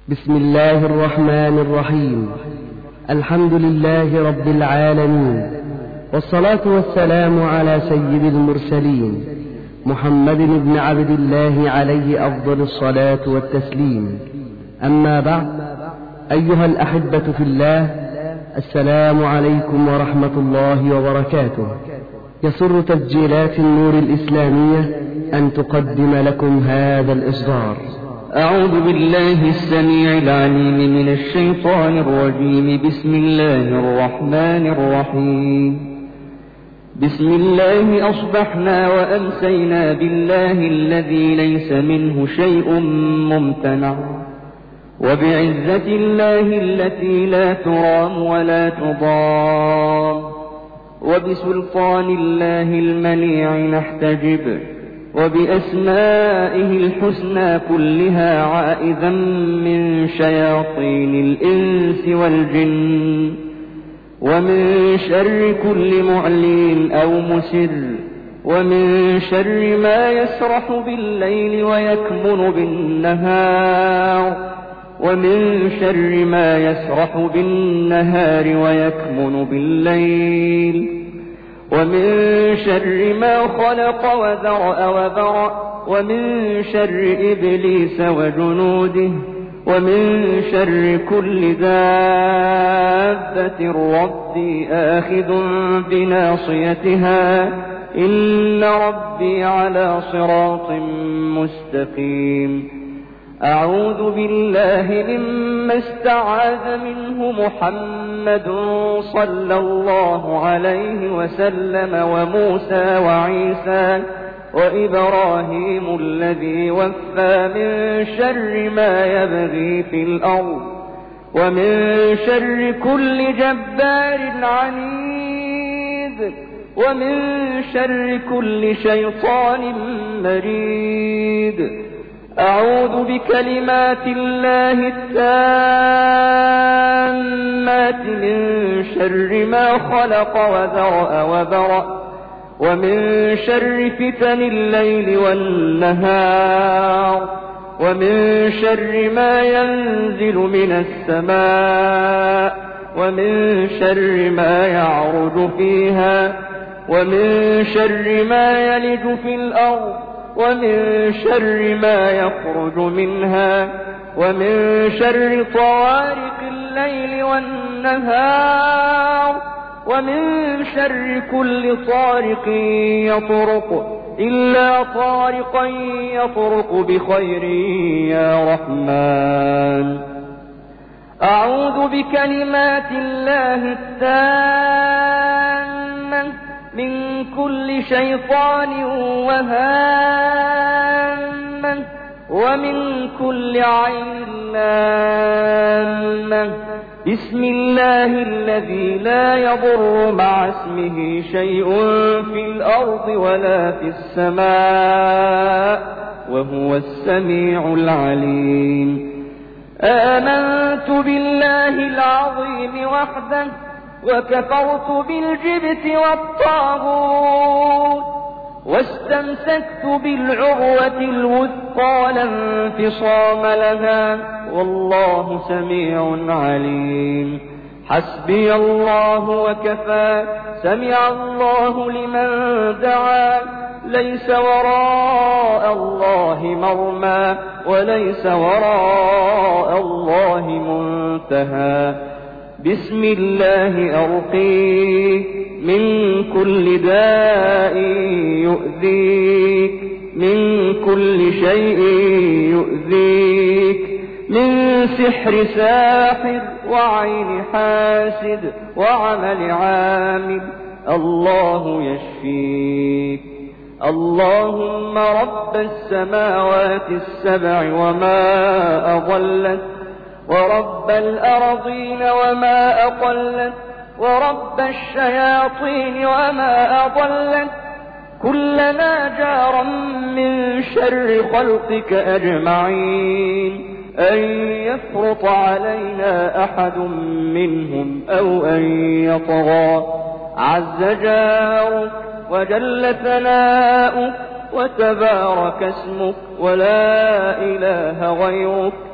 بسم الله الرحمن الرحيم. الحمد لله رب العالمين، والصلاة والسلام على سيد المرسلين محمد بن عبد الله عليه أفضل الصلاة والتسليم. أما بعد، أيها الأحبة في الله، السلام عليكم ورحمة الله وبركاته. يسر تسجيلات النور الإسلامية أن تقدم لكم هذا الإصدار. أعوذ بالله السميع العليم من الشيطان الرجيم. بسم الله الرحمن الرحيم. بسم الله أصبحنا وأمسينا بالله الذي ليس منه شيء ممتنع، وبعزة الله التي لا ترام ولا تضام، وبسلطان الله المنيع نحتجب، وبأسمائه الحسنى كلها عائذا من شياطين الإنس والجن، ومن شر كل معلن أو مسر، ومن شر ما يسرح بالليل ويكمن بالنهار، ومن شر ما يسرح بالنهار ويكمن بالليل، ومن شر ما خلق وذرأ وبرأ، ومن شر إبليس وجنوده، ومن شر كل دابة ربي آخذ بناصيتها، إن ربي على صراط مستقيم. أعوذ بالله مما استعاذ منه محمد صلى الله عليه وسلم، وموسى وعيسى وإبراهيم الذي وفى، من شر ما يبغي في الأرض، ومن شر كل جبار عنيد، ومن شر كل شيطان مريد. أعوذ بكلمات الله التامات من شر ما خلق وذرأ وبرأ، ومن شر فتن الليل والنهار، ومن شر ما ينزل من السماء، ومن شر ما يعرج فيها، ومن شر ما يلج في الأرض، ومن شر ما يخرج منها، ومن شر طوارق الليل والنهار، ومن شر كل طارق يطرق إلا طارقا يطرق بخير يا رحمن. أعوذ بكلمات الله التامة من كل شيطان وهامة، ومن كل عين لامة. بسم الله الذي لا يضر مع اسمه شيء في الأرض ولا في السماء، وهو السميع العليم. آمنت بالله العظيم وحده، وكفرت بالجبت والطاغوت، واستمسكت بالعروة الوثقى لا انفصام لها، والله سميع عليم. حسبي الله وكفى، سمع الله لمن دعا، ليس وراء الله مرمى، وليس وراء الله منتهى. بسم الله أرقيك من كل داء يؤذيك، من كل شيء يؤذيك، من سحر ساحر وعين حاسد وعمل عامل، الله يشفيك. اللهم رب السماوات السبع وما أضلت، ورب الأرضين وما أقلت، ورب الشياطين وما أضلت، كلنا جارا من شر خلقك أجمعين، أن يفرط علينا أحد منهم أو أن يطغى. عز جارك وجل ثناؤك وتبارك اسمك، ولا إله غيرك،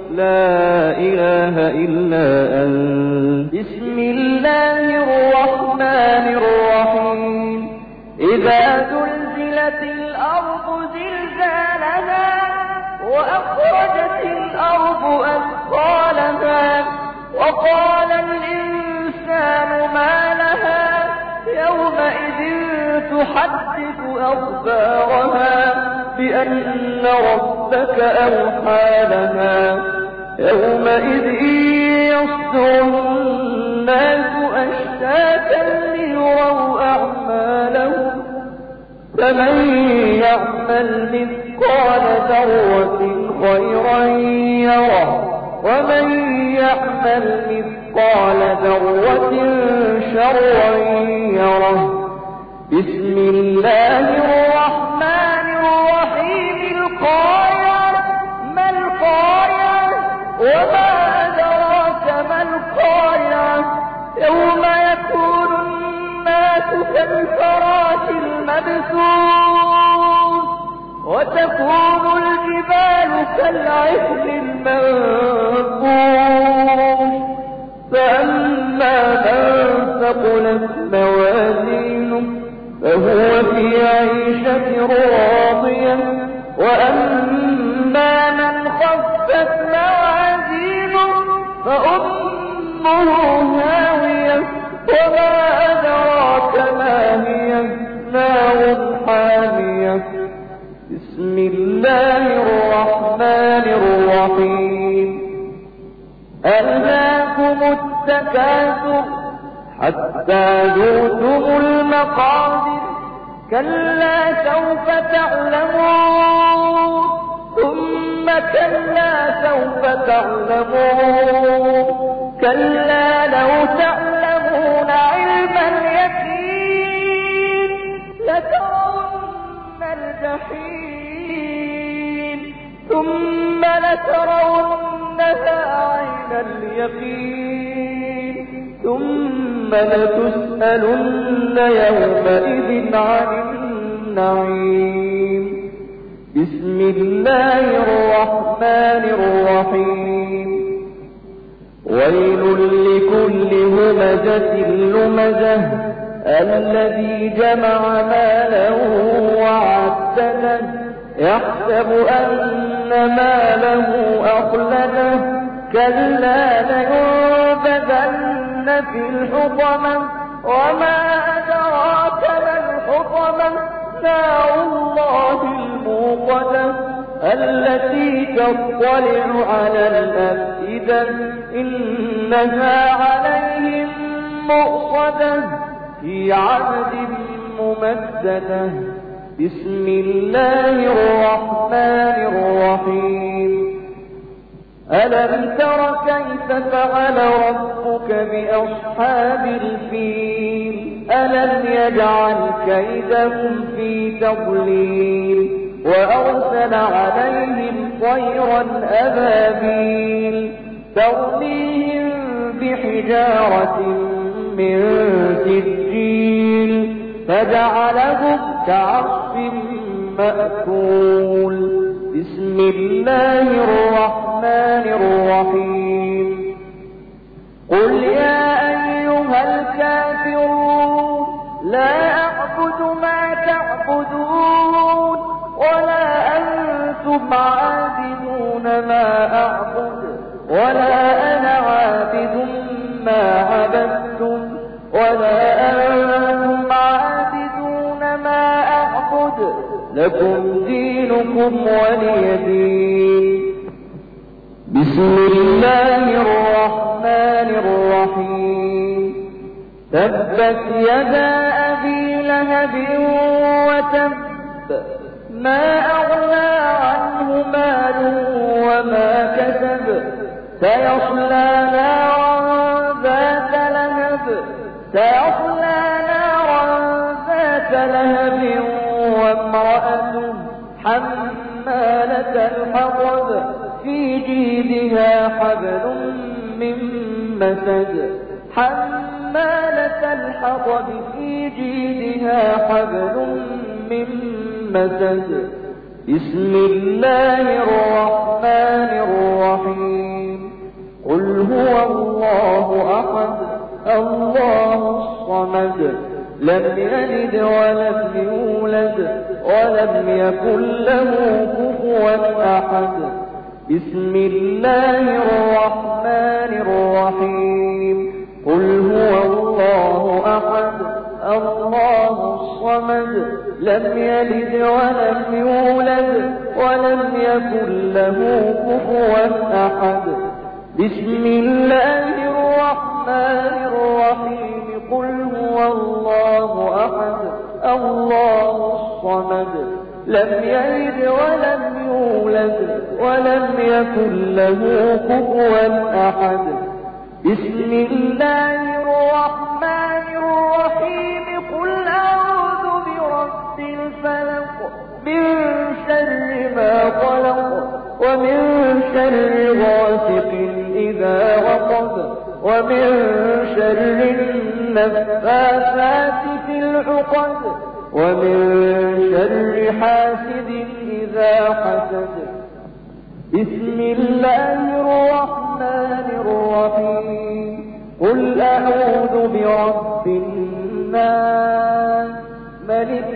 لا إله إلا أنت. بسم الله الرحمن الرحيم. إذا زلزلت الأرض زلزالها وأخرجت الأرض أثقالها وقال الإنسان ما لها يومئذ تحدث أخبارها بأن ربك أوحى لها يومئذ يصدر الناس أشتاتا ليروا أعمالهم فمن يعمل مثقال ذرة خيرا يره ومن يعمل مثقال ذرة شرا يره. بسم الله الرحمن الرحيم. القارعة ما القارعة وما أدراك ما القارعة يوم يكون الناس كالفراش المبثوث وتكون الجبال كالعهن المنفوش فأما من ثقلت موازينه فهو في عيشة راضية وأما من خفت موازينه فأمه هاوية وما أدراك ما هي نار حامية. بسم الله الرحمن الرحيم. ألهاكم التكاثر حتى زرتم المقابر كلا سوف تعلمون ثم كلا سوف تعلمون كلا لو تعلمون علم اليقين لترون الجحيم ثم لترونها عين اليقين ثم لتسألن يومئذ عن النعيم. بسم الله الرحمن الرحيم. ويل لكل همزة لمزة الذي جمع ماله وعدده يحسب أن ماله أخلده كلا لينبذن في الحطمة وما أدراك ما الحطمة نار الله الموقدة التي تطلع على الأفئدة إنها عليهم مؤصدة في عبد ممددة. بسم الله الرحمن الرحيم. ألم تر كيف فعل ربك بأصحاب الفيل ألم يجعل كيدهم في تضليل وأرسل عليهم طيرا أبابيل ترميهم بحجارة من سجيل فجعلهم كعصف مأكول. بسم الله الرحمن الرحيم. قل يا أيها الكافرون لا أعبد ما تعبدون ولا أنتم عابدون ما أعبد ولا أنا عابد ما عبدتم ولا أنتم عابدون ما أعبد لكم دينكم ولي دين. بسم الله الرحمن الرحيم. تبت يدا أبي لهب وتب ما أغنى عنه ماله وما كسب سيصلى نارا ذات لهب وامرأته حمالة الحطب في جيدها حبل من مسد حمالة الحطب في جيدها حبل من مسد بسم الله الرحمن الرحيم قل هو الله أحد الله الصمد لم يلد ولم يولد ولم يكن له كفوا أحد بسم الله الرحمن الرحيم قل هو الله أحد الله الصمد لم يلد ولم يولد ولم يكن له كفوا أحد بسم الله الرحمن الرحيم قل هو الله أحد الله الصمد لم يلد ولم يولد ولم يكن له كفوا أحد بسم الله الرحمن الرحيم قل أعوذ برب الفلق من شر ما خلق ومن شر غاسق إذا وقب ومن شر النفاثات في العقد ومن شر حاسد إذا حسد بسم الله الرحمن الرحيم قل أعوذ برب الناس ملك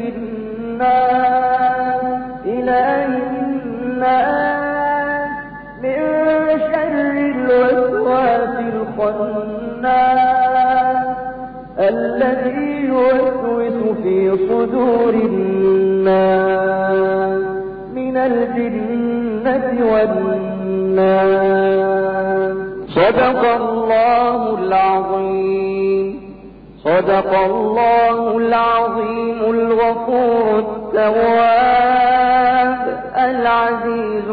الناس إله الناس من شر الوسواس الخناس الذي يوسوس في صدور الناس من الجنة والناس صدق الله العظيم صدق الله العظيم الغفور التواب العزيز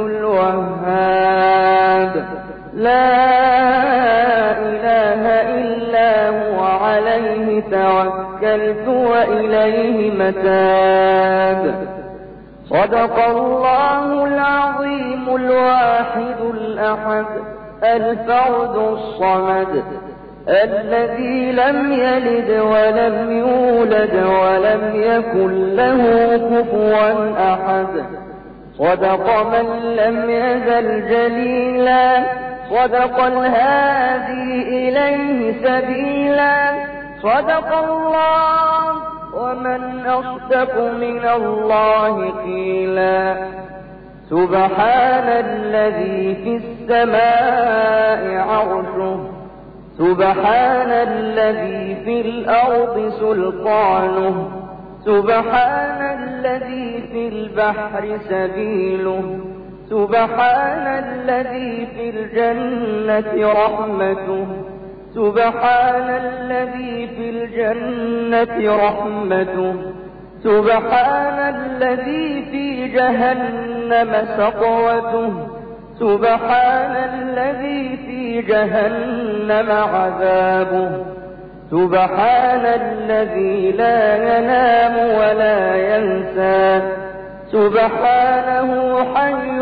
الوهاب لا إله إلا هو عليه توكلت وإليه متاب صدق الله العظيم الواحد الأحد الفرد الصمد الذي لم يلد ولم يولد ولم يكن له كفوا أحد صدق من لم يزل جليلا صدق الهادي إليه سبيلا صدق الله ومن أصدق من الله قيلا سبحان الذي في السماء عرشه سبحان الذي في الأرض سلطانه سبحان الذي في البحر سبيله سبحان الذي في الجنة رحمته سبحان الذي في الجنة رحمته سبحان الذي في جهنم سطوته سبحان الذي في جهنم عذابه سبحان الذي لا ينام ولا ينسى سبحانه حي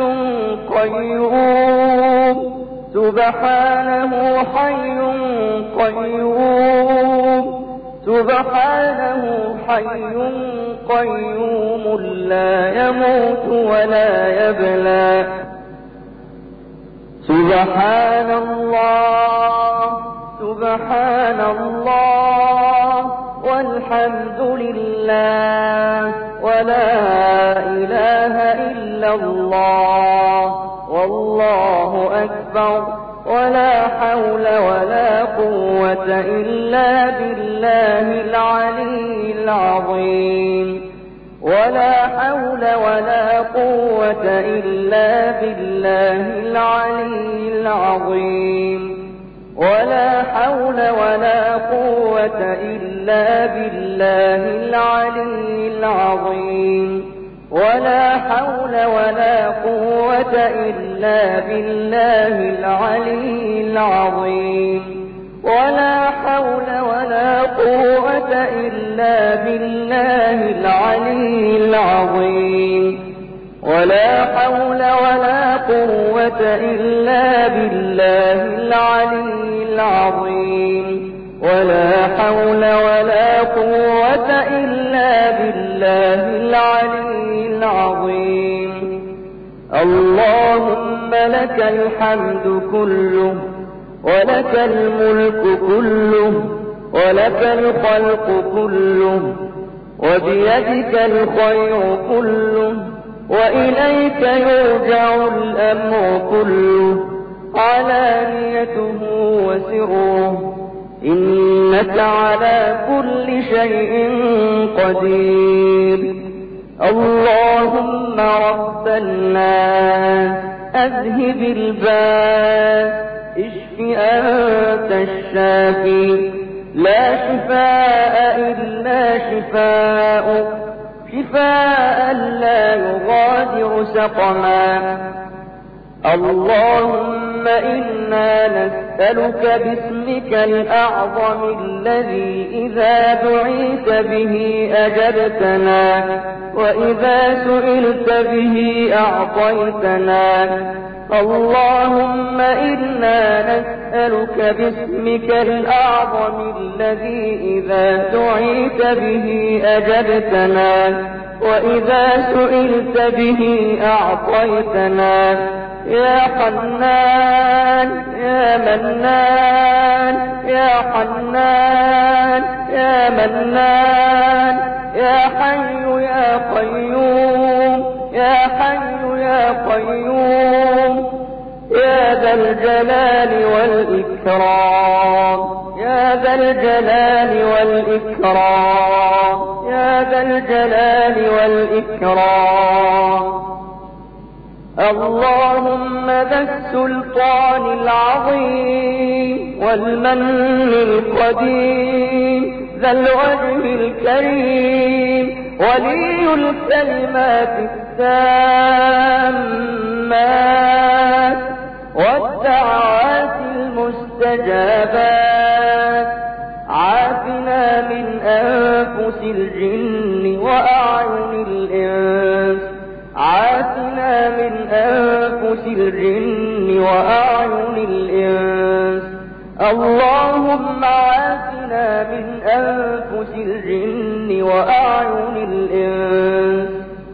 قيوم سبحانه حي قيوم سبحانه حي قيوم لا يموت ولا يبلى سبحان الله سبحان الله والحمد لله ولا إله إلا الله والله أكبر ولا حول ولا قوة إلا بالله العلي العظيم ولا حول ولا قوة إلا بالله العلي العظيم ولا حول ولا قوة إلا بالله العلي العظيم ولا حول ولا قوة إلا بالله العلي العظيم ولا حول ولا قوة إلا بالله العلي العظيم ولا حول ولا قوة إلا بالله العلي العظيم ولا حول ولا قوة إلا بالله العلي العظيم اللهم لك الحمد كله، ولك الملك كله، ولك الخلق كله، وبيدك الخير كله، وإليك يرجع الأمر كله، علانيته وسره، إنك على كل شيء قدير. اللهم رب الناس أذهب الباس، اشف أنت الشافي، لا شفاء إلا شفاؤك، شفاء لا يغادر سقما. اللهم إنا نسألك باسمك الأعظم الذي إذا دعيت به أجبتنا، وإذا سئلت به أعطيتنا. اللهم إنا نسألك باسمك الأعظم الذي إذا دعيت به أجبتنا، وإذا سئلت به أعطيتنا. يا حنان يا منان، يا حنان يا منان، يا حي يا قيوم، يا حي يا قيوم، يا ذا الجلال والإكرام، يا ذا الجلال والإكرام، يا ذا الجلال والإكرام. اللهم ذا السلطان العظيم والمن القديم، ذا الوجه الكريم، ولي الكلمات التامات والدعوات المستجابات. عافنا من أنفس الجن وأعين الإنس، عافنا من أنفس الجن وأعين الإنس. اللهم عافنا من أنفس الجن وأعين الإنس.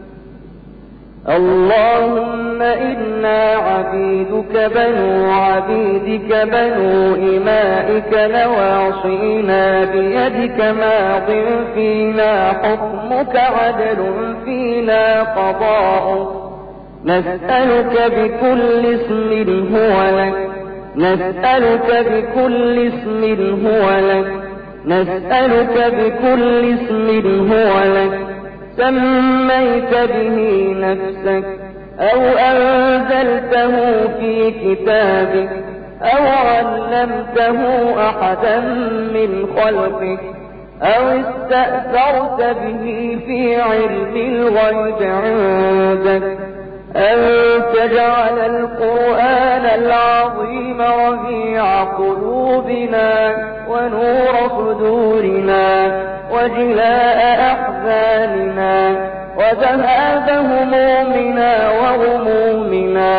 اللهم إنا عبيدك بنو عبيدك بنو إمائك، نواصينا بيدك، ماض فينا حكمك، عدل فينا قضاؤك. نسألك بكل اسم هو لك، نسألك بكل اسم هو لك، نسألك بكل اسم هو لك، سميت به نفسك أو أنزلته في كتابك أو علمته أحدا من خلقك أو استأثرت به في علم الغيب عندك، أن تجعل القرآن العظيم ربيع قلوبنا ونور صدورنا وجلاء أحزاننا وذهاب همومنا وغمومنا.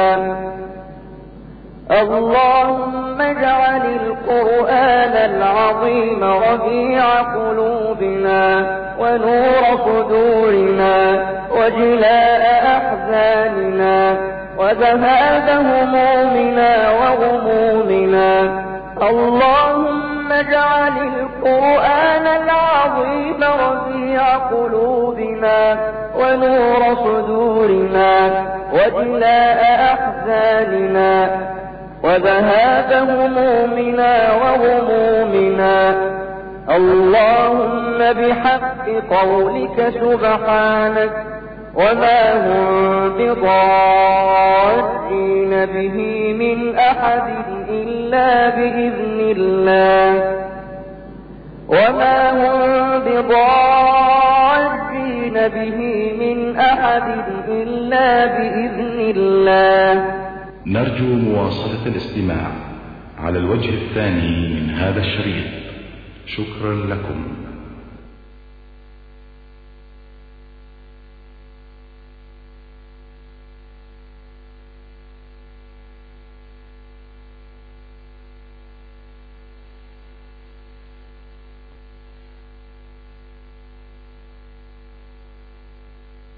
اللهم اجعل القرآن العظيم ربيع قلوبنا ونور صدورنا وجلاء أحزاننا وذهاب همومنا وغمومنا. اللهم اجعل القرآن العظيم ربيع قلوبنا ونور صدورنا وجلاء أحزاننا وذهاب همومنا وغمومنا. اللهم بحق قولك سبحانك وما هم بضارين به من أحد إلا بإذن الله، وما هم بضارين به من أحد إلا بإذن الله. نرجو مواصلة الاستماع على الوجه الثاني من هذا الشريط. شكرا لكم.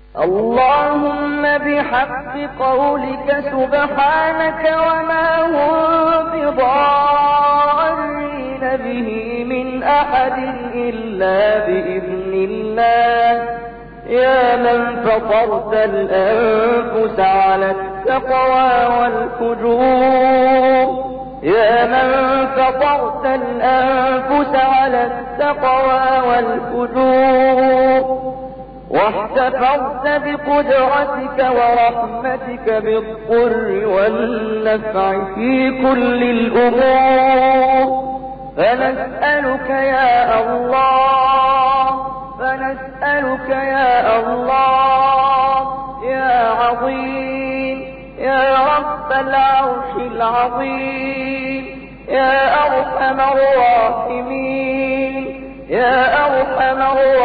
اللهم بحق قولك سبحانك وما هم بضارين به من أحد إلا بإذن الله. يا من فطرت الأنفس على التقوى والفجور، يا من فطرت الأنفس على التقوى والفجور، واحتفظت بقدرتك ورحمتك بالضر والنفع في كل الأمور، فنسألك يا الله، فنسألك يا الله يا عظيم، يا رب العرش العظيم، يا أرحم الراحمين، يا أرحم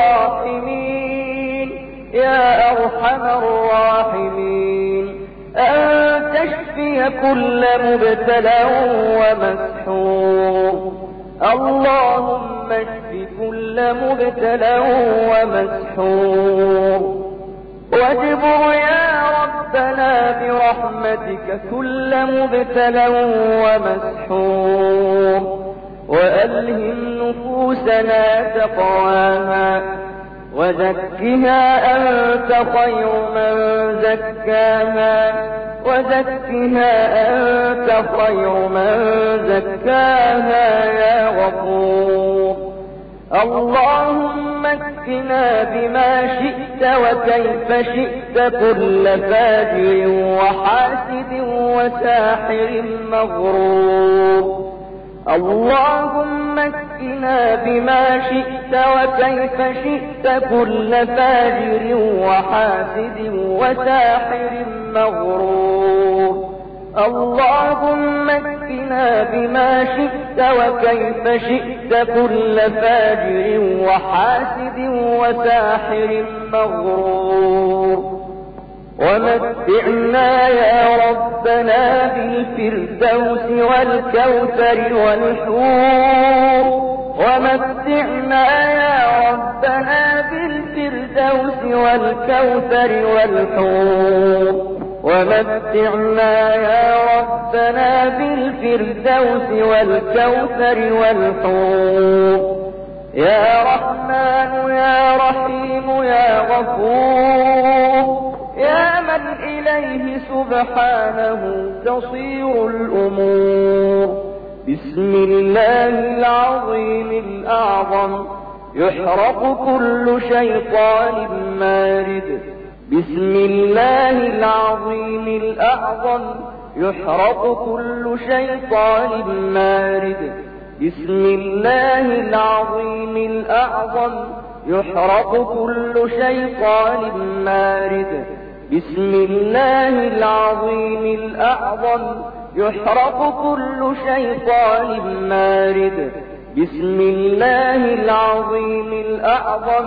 الراحمين، يا أرحم الراحمين، أن تشفي كل مبتلى ومسحور. اللهم اشف كل مبتلى ومسحور، واجبر يا ربنا برحمتك كل مبتلى ومسحور، وألهم نفوسنا تقواها وزكها أنت خير من زكاها، وزكها أنت خير من زكاها يا غفور. اللهم اكفنا بما شئت وكيف شئت كل فاجر وحاسد وساحر مغرور. اللهم اكفنا بما شئت وكيف شئت كل فاجر وحاسد وساحر مغرور. اللهم اكفنا بما شئت وكيف شئت كل فاجر وحاسد وساحر مغرور. ومتعنا يا ربنا بالفردوس والكوثر والحور، ومتعنا يا ربنا بالفردوس والكوثر والحور، ومتعنا يا ربنا بالفردوس والكوثر والحور. يا رحمن يا رحيم يا غفور، يا من إليه سبحانه تصير الأمور. بسم الله العظيم الأعظم يحرق كل شيطان مارد. بسم الله العظيم الأعظم يحرق كل شيطان مارد. بسم الله العظيم الأعظم يحرق كل شيطان مارد. بسم الله العظيم الأعظم يحرق كل شيطان مارد. بسم الله العظيم الأعظم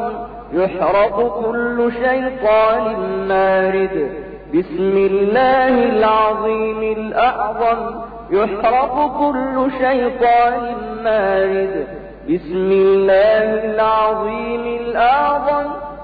يحرق كل شيطان مارد. بسم الله العظيم الأعظم يحرق كل شيطان مارد. بسم الله العظيم الأعظم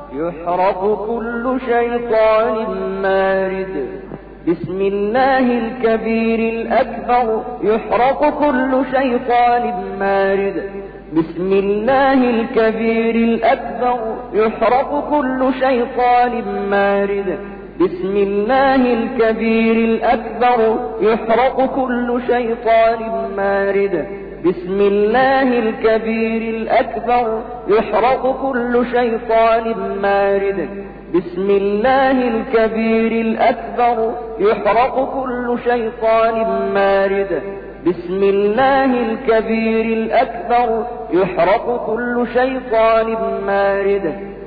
يحرق كل شيطان مارد. بسم الله الكبير الأكبر يحرق كل شيطان مارد. بسم الله الكبير الأكبر يحرق كل شيطان مارد. بسم الله الكبير الأكبر يحرق كل شيطان مارد. بسم الله الكبير الأكبر يحرق كل شيطان مارد. بسم الله الكبير الأكبر يحرق كل شيطان مارد. بسم الله الكبير الأكبر يحرق كل شيطان مارد.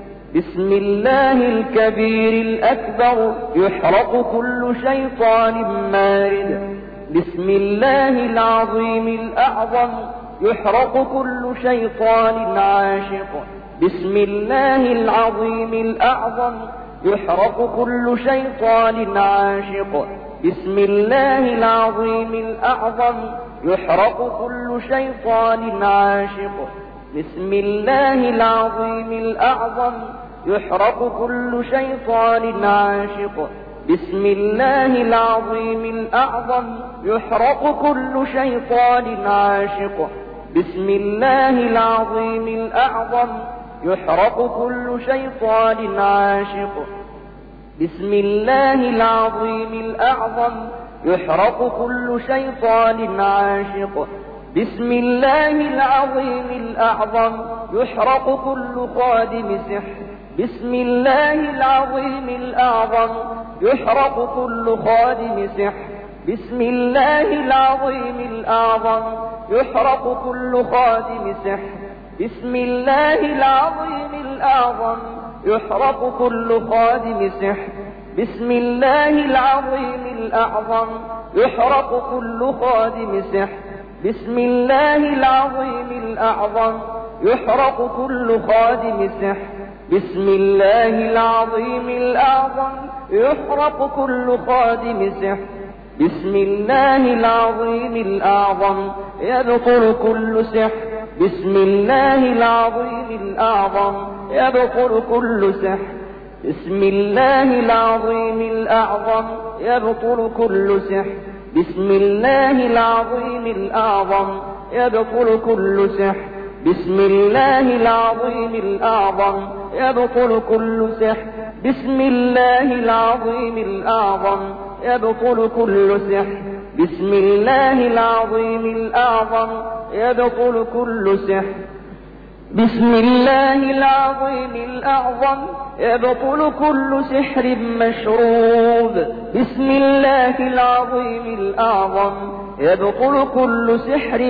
بسم الله الكبير الأكبر يحرق كل شيطان مارد. بسم الله العظيم الأعظم يحرق كل شيطان عاشق. بسم الله العظيم الأعظم يحرق كل شيطان عاشق. بسم الله العظيم الأعظم يحرق كل شيطان عاشق. بسم الله العظيم الأعظم يحرق كل شيطان عاشق بسم الله العظيم الأعظم يحرق كل شيطان عاشق بسم الله العظيم الأعظم يحرق كل شيطان عاشق بسم الله العظيم الأعظم يحرق كل شيطان عاشق بسم الله العظيم الأعظم يحرق كل خادم سحر بسم الله العظيم الأعظم يحرق كل خادم سحر بسم الله العظيم الأعظم يحرق كل خادم سحر بسم الله العظيم الأعظم يحرق كل خادم سحر بسم الله العظيم الأعظم يحرق كل خادم سحر بسم الله العظيم الأعظم يحرق كل خادم سحر بسم الله العظيم الأعظم يحرق كل خادم سحر بسم الله العظيم الأعظم يبطل كل سحر بسم الله العظيم الأعظم يبطل كل سحر بسم الله العظيم الأعظم يبطل كل سحر بسم الله العظيم الأعظم يبطل كل سحر بسم الله العظيم الأعظم يبطل كل سحر بسم الله العظيم الأعظم يبطل كل سحر بسم الله العظيم الأعظم يبطل كل سحر بسم الله العظيم الأعظم يبطل كل سحر مشروب بسم الله العظيم الأعظم يبطل كل سحر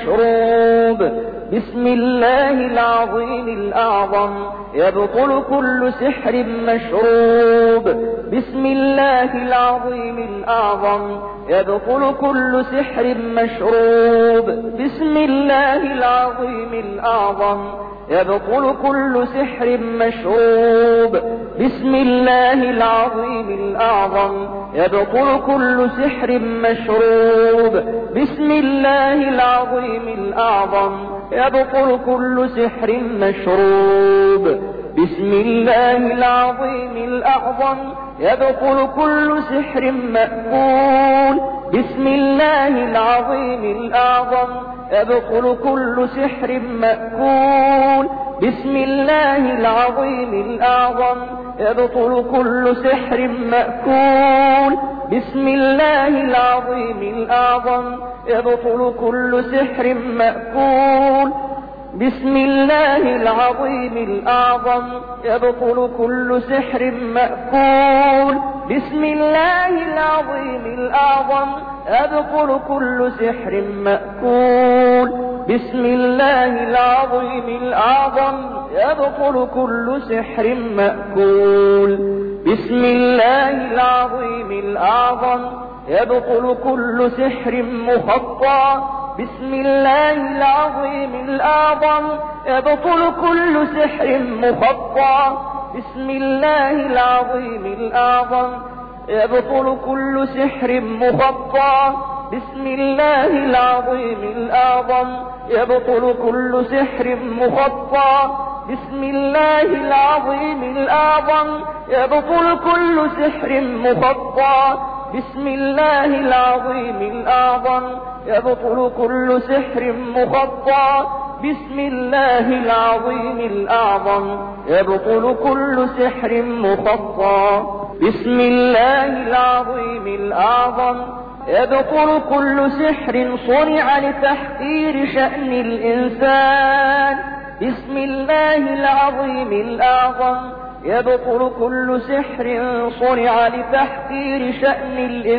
مشروب بسم الله العظيم الأعظم يبطل كل سحر مشروب بسم الله العظيم الأعظم يبطل كل سحر مشروب بسم الله العظيم الأعظم يبطل كل سحر مشروب بسم الله العظيم الأعظم يبطل كل سحر مشروب بسم الله العظيم الأعظم يبطل كل سحر مشروب بسم الله العظيم الأعظم يبطل كل سحر مأكول بسم الله العظيم الأعظم يبطل كل سحر مأكول بسم الله العظيم الأعظم يبطل كل سحر مأكول بسم الله العظيم الأعظم يبطل كل سحر مأكول بسم الله العظيم الأعظم يبطل كل سحر مأكول بسم الله العظيم الأعظم يبطل كل سحر مأكول بسم الله العظيم الأعظم يبطل كل سحر مأكول بسم الله العظيم الأعظم يبطل كل سحر مخطى بسم الله العظيم الأعظم يبطل كل سحر مخطى بسم الله العظيم الأعظم يبطل كل سحر مخطى بسم الله العظيم الأعظم يبطل كل سحر مخطى بسم الله العظيم الأعظم يبطل كل سحر مخطى بسم الله العظيم الأعظم يبطل كل سحر مخطى بسم الله العظيم الأعظم يبطل كل سحر مخطى بسم الله العظيم الأعظم يبطل كل سحر صنع لتحقير شأن الإنسان بسم الله العظيم الأعظم يبطل كل سحر صنع لتحقير شأن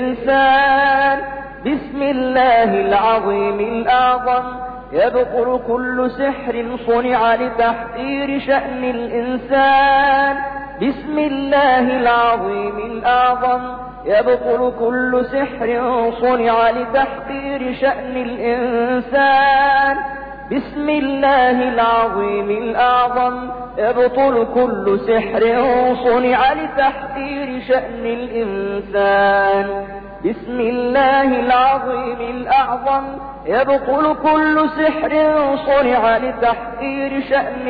الإنسان بسم الله العظيم الأعظم يبطل كل سحر صنع لتحقير شأن الإنسان بسم الله العظيم الأعظم يبطل كل سحر صنع لتحقير شأن الإنسان بسم الله العظيم الأعظم يبطل كل سحر صنع لتحقير شأن الإنسان. بسم الله العظيم الأعظم يبطل كل سحر صنع لتحقير شأن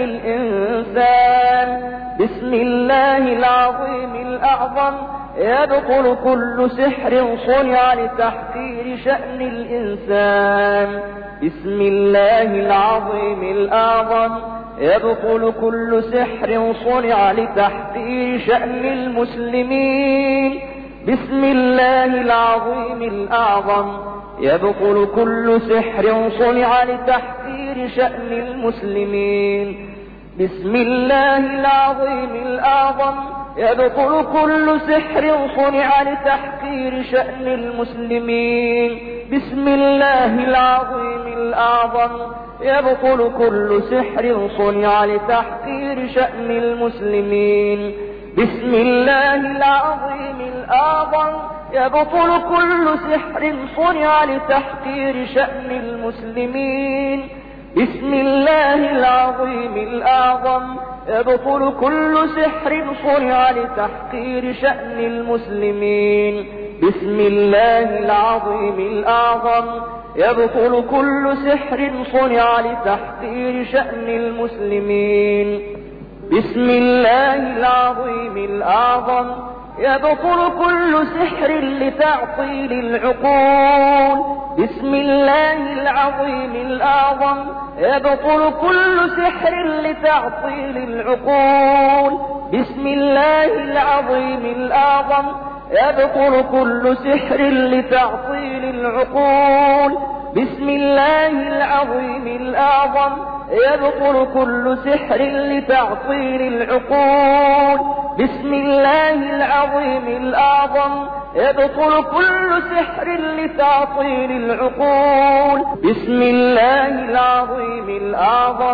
الإنسان. بسم الله العظيم الأعظم يبطل كل سحر صنع لتحقير شأن الإنسان. بسم الله العظيم الأعظم يبطل كل سحر صنع لتحقير شأن المسلمين. بسم الله العظيم الأعظم يبطل كل سحر صنع لتحقير شأن المسلمين. بسم الله العظيم الأعظم يبطل كل سحر صنع لتحقير شأن المسلمين. بسم الله العظيم الأعظم يبطل كل سحر صنع لتحقير شأن المسلمين. بسم الله العظيم الأعظم يبطل كل سحر صنع لتحقير شأن المسلمين. بسم الله العظيم الأعظم يبطل كل سحر صنع لتحقير شأن المسلمين. بسم الله العظيم الأعظم يبطل كل سحر صنع لتحقير شأن المسلمين. بسم الله العظيم الأعظم يبطل كل سحر لتعطيل العقول. بسم الله العظيم الأعظم يبطل كل سحر لتعطيل العقول. بسم الله العظيم الأعظم يبطل كل سحر لتعطيل العقول. بسم الله العظيم الأعظم يبطل كل سحر لتعطيل العقول. بسم الله العظيم الأعظم يبطل كل سحر لتعطيل العقول. بسم الله العظيم الأعظم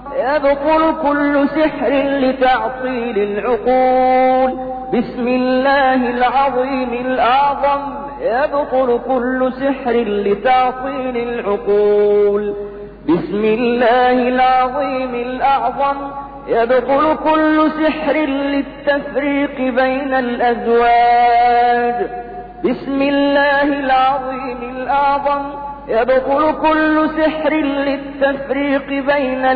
يبطل كل سحر لتعطيل العقول. بسم الله العظيم الأعظم يبطل كل سحر لتعطيل العقول. بسم الله العظيم الأعظم يبطل كل سحر للتفريق بين الأزواج. بسم الله العظيم الأعظم يبطل كل سحر للتفريق بين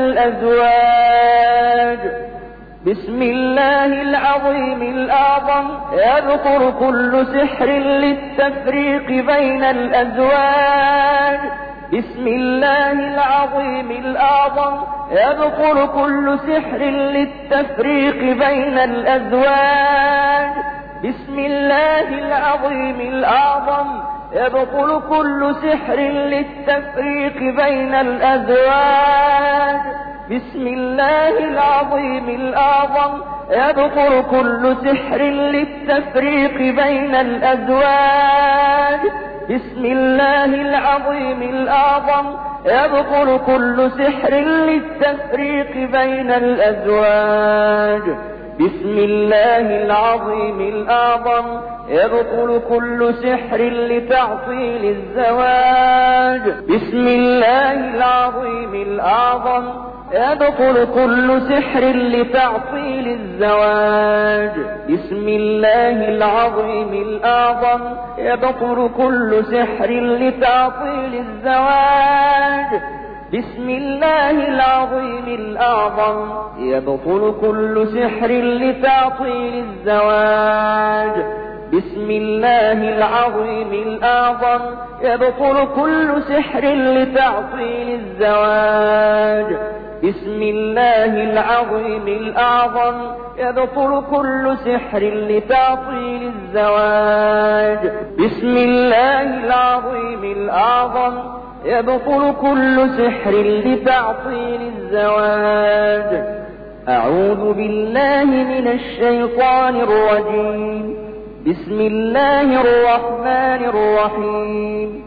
الأزواج. بسم الله العظيم الأعظم يبطل كل سحر للتفريق بين الأزواج. بسم الله العظيم الأعظم يبطل كل سحر للتفريق بين الأزواج. بسم الله العظيم الأعظم يبطل كل سحر للتفريق بين الأزواج. بسم الله العظيم الأعظم يبطل كل سحر للتفريق بين الأزواج. بسم الله العظيم الأعظم يبطل كل سحر للتفريق بين الأزواج. بسم الله العظيم الأعظم يبطل كل سحر لتعطيل الزواج. بسم الله العظيم الأعظم يبطل كل سحر لتعطيل الزواج. بسم الله العظيم الأعظم يبطل كل سحر لتعطيل الزواج. بسم الله العظيم الأعظم يبطل كل سحر لتعطيل الزواج. بسم الله العظيم الأعظم يبطل كل سحر لتعطيل الزواج. بسم الله العظيم الأعظم يبطل كل سحر لتعطيل الزواج. بسم الله العظيم الأعظم يبطل كل سحر لتعطيل الزواج. أعوذ بالله من الشيطان الرجيم. بسم الله الرحمن الرحيم.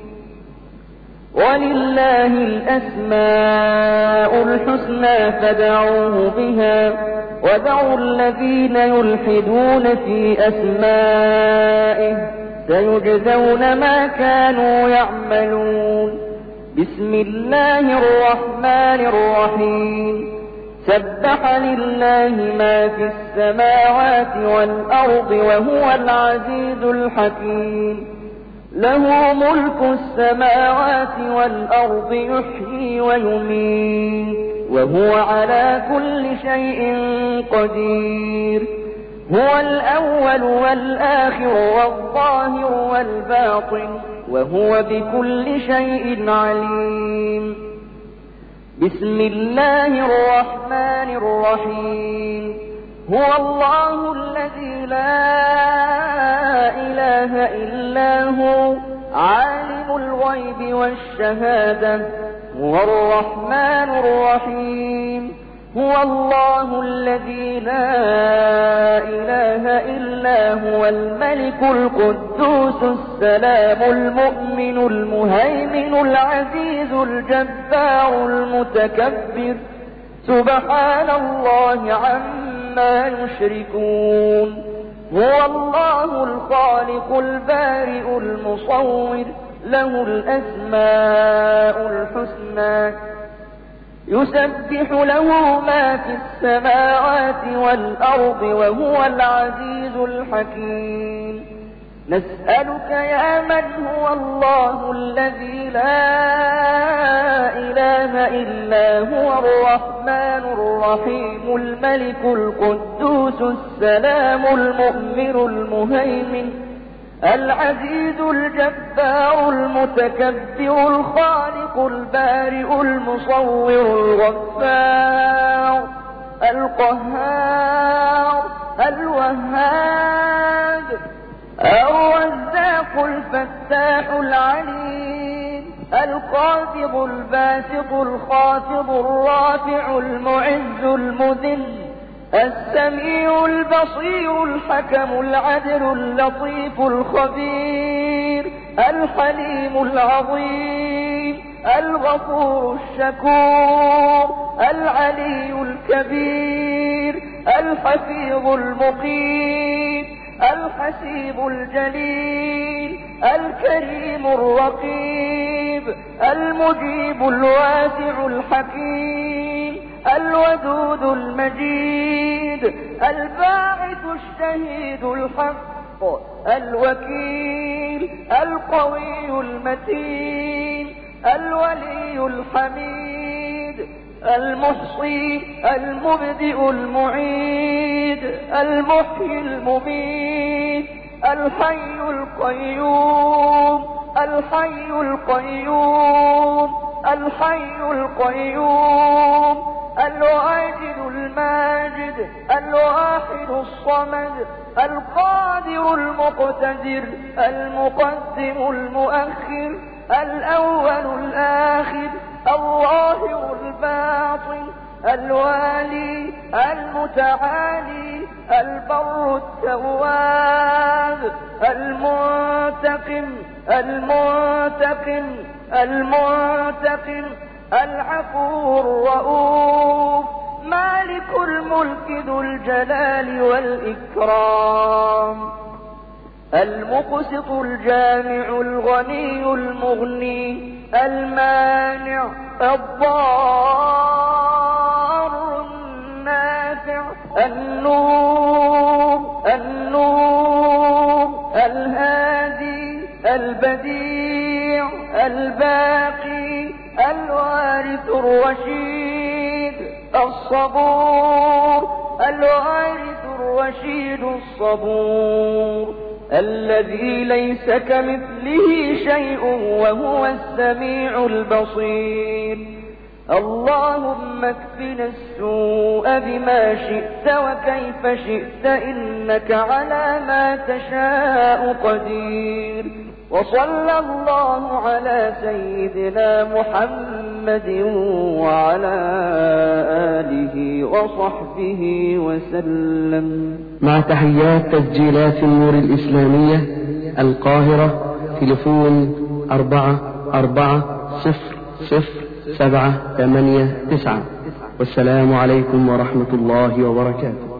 ولله الأسماء الحسنى فادعوه بها وذروا الذين يلحدون في أسمائه سيجزون ما كانوا يعملون. بسم الله الرحمن الرحيم. سبح لله ما في السماوات والأرض وهو العزيز الحكيم له ملك السماوات والأرض يحيي ويميت وهو على كل شيء قدير هو الأول والآخر والظاهر والباطن وهو بكل شيء عليم بسم الله الرحمن الرحيم هو الله الذي لا إله إلا هو عالم الغيب والشهادة هو الرحمن الرحيم هو الله الذي لا إله إلا هو الملك القدوس السلام المؤمن المهيمن العزيز الجبار المتكبر سبحان الله عما يشركون هو الله الخالق البارئ المصور له الأسماء الحسنى يسبح له ما في السماوات والأرض وهو العزيز الحكيم نسألك يا من هو الله الذي لا إله إلا هو الرحمن الرحيم الملك القدوس السلام المؤمن المهيمن العزيز الجبار المتكبر الخالق البارئ المصور الغفار القهار الوهاب الرزاق الفتاح العليم القابض الباسط الخافض الرافع المعز المذل السميع البصير الحكم العدل اللطيف الخبير الحليم العظيم الغفور الشكور العلي الكبير الحفيظ المقيم الحسيب الجليل الكريم الرقيب المجيب الواسع الحكيم الودود المجيد الباعث الشهيد الحق الوكيل القوي المتين الولي الحميد المحصي المبدئ المعيد المحيي المميت الحي القيوم الحي القيوم الحي القيوم الواجد الماجد الواحد الصمد القادر المقتدر المقدم المؤخر الأول الآخر الظاهر الباطن الوالي المتعالي البر التواب المنتقم المنتقم العفو الرؤوف مالك الملك ذو الجلال والإكرام المقسط الجامع الغني المغني المانع الضار النافع النور الهادي البديع الباقي الوارث الرشيد الصبور الوارث الرشيد الصبور الذي ليس كمثله شيء وهو السميع البصير اللهم اكفنا السوء بما شئت وكيف شئت إنك على ما تشاء قدير وصلى الله على سيدنا محمد وعلى آله وصحبه وسلم. مع تحيات تسجيلات النور الإسلامية القاهرة، تليفون 44000789. والسلام عليكم ورحمة الله وبركاته.